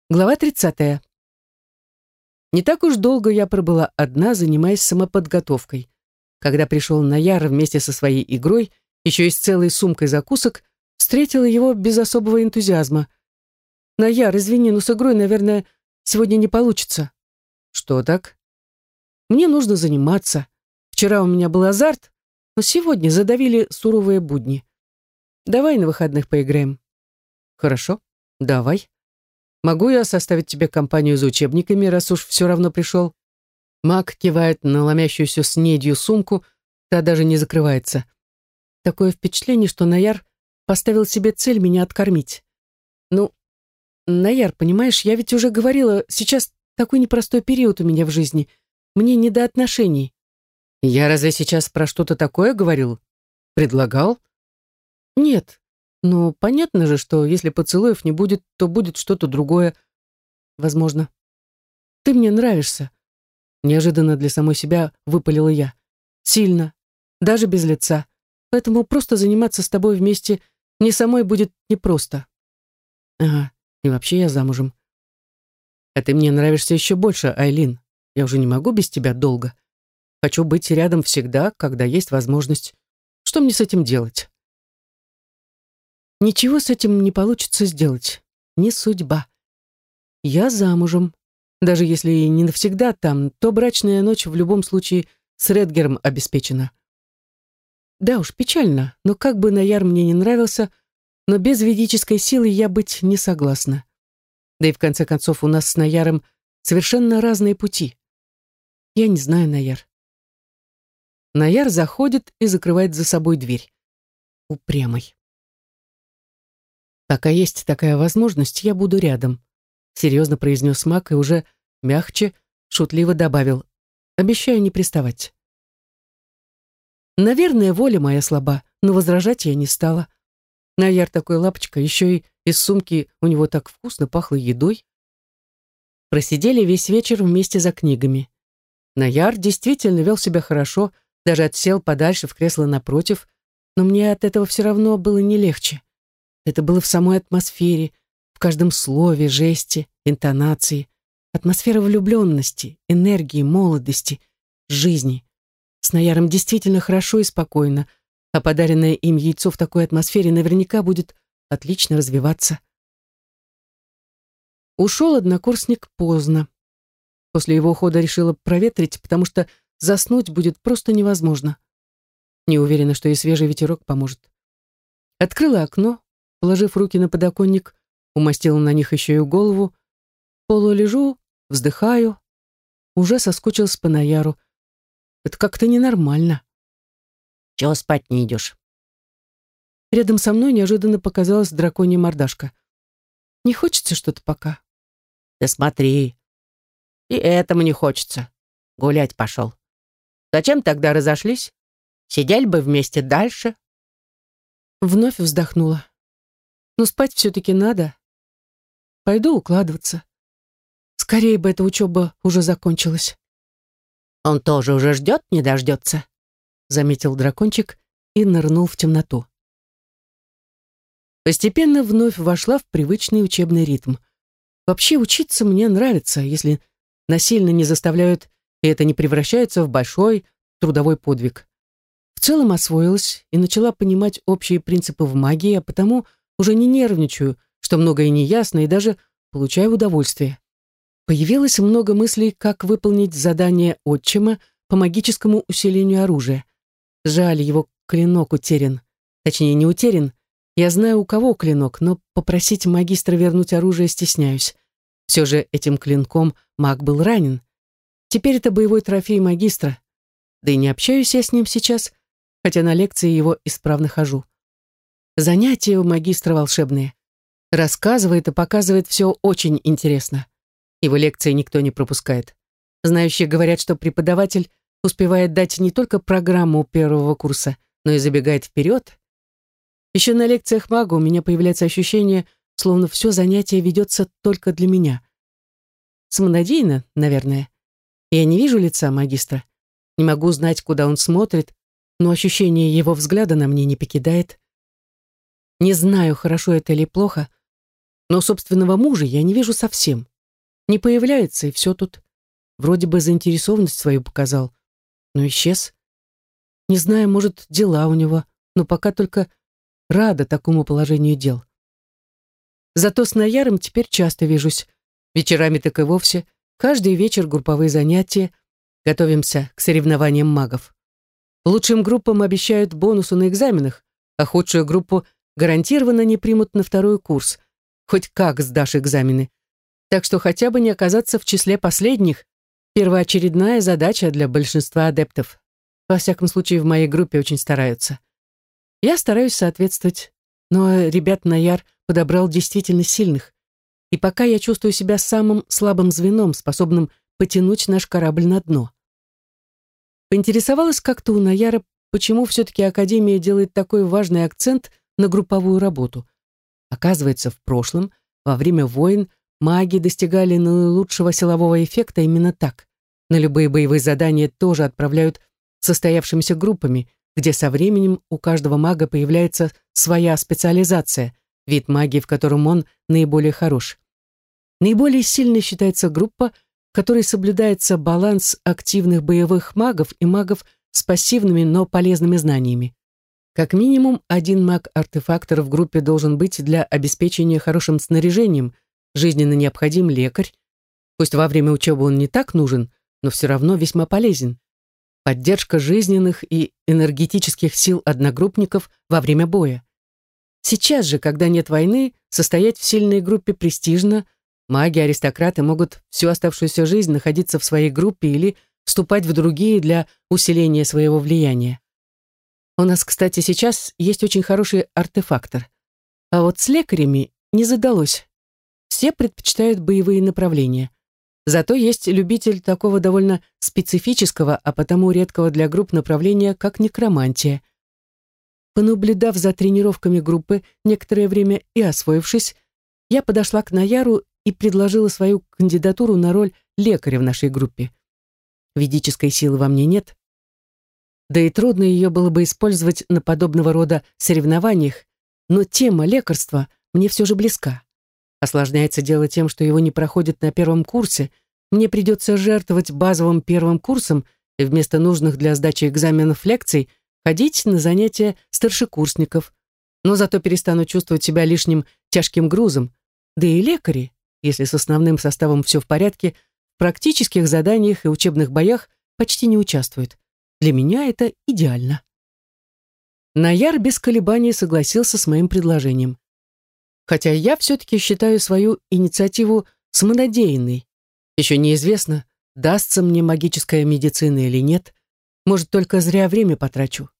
Глава 30. Не так уж долго я пробыла одна, занимаясь самоподготовкой. Когда пришел Наяр вместе со своей игрой, еще и с целой сумкой закусок, встретила его без особого энтузиазма. «Наяр, извини, но с игрой, наверное, сегодня не получится». «Что так?» «Мне нужно заниматься. Вчера у меня был азарт, но сегодня задавили суровые будни. Давай на выходных поиграем». «Хорошо, давай. Могу я составить тебе компанию за учебниками, раз уж все равно пришел?» Маг кивает на ломящуюся снедью сумку, та даже не закрывается. Такое впечатление, что Наяр поставил себе цель меня откормить. «Ну, Наяр, понимаешь, я ведь уже говорила, сейчас такой непростой период у меня в жизни. Мне не до отношений». «Я разве сейчас про что-то такое говорил? Предлагал?» «Нет. Ну, понятно же, что если поцелуев не будет, то будет что-то другое. Возможно. Ты мне нравишься». Неожиданно для самой себя выпалила я. «Сильно. Даже без лица. Поэтому просто заниматься с тобой вместе мне самой будет непросто». «Ага. И вообще я замужем». «А ты мне нравишься еще больше, Айлин. Я уже не могу без тебя долго. Хочу быть рядом всегда, когда есть возможность. Что мне с этим делать?» «Ничего с этим не получится сделать. Не судьба. Я замужем. Даже если и не навсегда там, то брачная ночь в любом случае с Редгером обеспечена». Да уж, печально, но как бы Наяр мне не нравился, но без ведической силы я быть не согласна. Да и в конце концов у нас с Наяром совершенно разные пути. Я не знаю, Наяр. Наяр заходит и закрывает за собой дверь. Упрямый. «Пока есть такая возможность, я буду рядом», серьезно произнес маг и уже мягче, шутливо добавил: «Обещаю не приставать». Наверное, воля моя слаба, но возражать я не стала. Наяр такой лапочка, еще и из сумки у него так вкусно пахло едой. Просидели весь вечер вместе за книгами. Наяр действительно вел себя хорошо, даже отсел подальше в кресло напротив, но мне от этого все равно было не легче. Это было в самой атмосфере, в каждом слове, жесте, интонации. Атмосфера влюбленности, энергии, молодости, жизни. С Наяром действительно хорошо и спокойно, а подаренное им яйцо в такой атмосфере наверняка будет отлично развиваться. Ушел однокурсник поздно. После его ухода решила проветрить, потому что заснуть будет просто невозможно. Не уверена, что и свежий ветерок поможет. Открыла окно, положив руки на подоконник, умастила на них еще и голову. Полулежу, вздыхаю. Уже соскучилась по Наяру. Это как-то ненормально. Чего спать не идешь? Рядом со мной неожиданно показалась драконья мордашка. Не хочется что-то пока. Да смотри. И этому не хочется. Гулять пошел. Зачем тогда разошлись? Сидели бы вместе дальше. Вновь вздохнула. Но спать все-таки надо. Пойду укладываться. Скорее бы эта учеба уже закончилась. Он тоже уже ждет, не дождется, заметил дракончик и нырнул в темноту. Постепенно вновь вошла в привычный учебный ритм. Вообще учиться мне нравится, если насильно не заставляют, и это не превращается в большой трудовой подвиг. В целом освоилась и начала понимать общие принципы в магии, а потому уже не нервничаю, что многое неясно, и даже получаю удовольствие. Появилось много мыслей, как выполнить задание отчима по магическому усилению оружия. Жаль, его клинок утерян. Точнее, не утерян. Я знаю, у кого клинок, но попросить магистра вернуть оружие стесняюсь. Все же этим клинком маг был ранен. Теперь это боевой трофей магистра. Да и не общаюсь я с ним сейчас, хотя на лекции его исправно хожу. Занятия у магистра волшебные. Рассказывает и показывает все очень интересно. Его лекции никто не пропускает. Знающие говорят, что преподаватель успевает дать не только программу первого курса, но и забегает вперед. Еще на лекциях мага у меня появляется ощущение, словно все занятие ведется только для меня. Самонадеянно, наверное. Я не вижу лица магистра, не могу знать, куда он смотрит, но ощущение его взгляда на мне не покидает. Не знаю, хорошо это или плохо, Но собственного мужа я не вижу совсем. Не появляется, и все тут. Вроде бы заинтересованность свою показал, но исчез. Не знаю, может, дела у него, но пока только рада такому положению дел. Зато с Наяром теперь часто вижусь. Вечерами так и вовсе. Каждый вечер групповые занятия. Готовимся к соревнованиям магов. Лучшим группам обещают бонусы на экзаменах, а худшую группу гарантированно не примут на второй курс. Хоть как сдашь экзамены. Так что хотя бы не оказаться в числе последних — первоочередная задача для большинства адептов. Во всяком случае, в моей группе очень стараются. Я стараюсь соответствовать, но ребят Наяр подобрал действительно сильных. И пока я чувствую себя самым слабым звеном, способным потянуть наш корабль на дно. Поинтересовалась как-то у Наяра, почему все-таки Академия делает такой важный акцент на групповую работу. Оказывается, в прошлом, во время войн, маги достигали наилучшего силового эффекта именно так. На любые боевые задания тоже отправляют состоявшимися группами, где со временем у каждого мага появляется своя специализация, вид магии, в котором он наиболее хорош. Наиболее сильной считается группа, в которой соблюдается баланс активных боевых магов и магов с пассивными, но полезными знаниями. Как минимум, один маг-артефактор в группе должен быть для обеспечения хорошим снаряжением, жизненно необходим лекарь. Пусть во время учебы он не так нужен, но все равно весьма полезен. Поддержка жизненных и энергетических сил одногруппников во время боя. Сейчас же, когда нет войны, состоять в сильной группе престижно. Маги-аристократы могут всю оставшуюся жизнь находиться в своей группе или вступать в другие для усиления своего влияния. У нас, кстати, сейчас есть очень хороший артефактор. А вот с лекарями не задалось. Все предпочитают боевые направления. Зато есть любитель такого довольно специфического, а потому редкого для групп направления, как некромантия. Понаблюдав за тренировками группы некоторое время и освоившись, я подошла к Наяру и предложила свою кандидатуру на роль лекаря в нашей группе. Ведической силы во мне нет, да и трудно ее было бы использовать на подобного рода соревнованиях, но тема лекарства мне все же близка. Осложняется дело тем, что его не проходят на первом курсе, мне придется жертвовать базовым первым курсом и вместо нужных для сдачи экзаменов лекций ходить на занятия старшекурсников, но зато перестану чувствовать себя лишним тяжким грузом, да и лекари, если с основным составом все в порядке, в практических заданиях и учебных боях почти не участвуют. Для меня это идеально. Наяр без колебаний согласился с моим предложением. Хотя я все-таки считаю свою инициативу самонадеянной. Еще неизвестно, дастся мне магическая медицина или нет. Может, только зря время потрачу.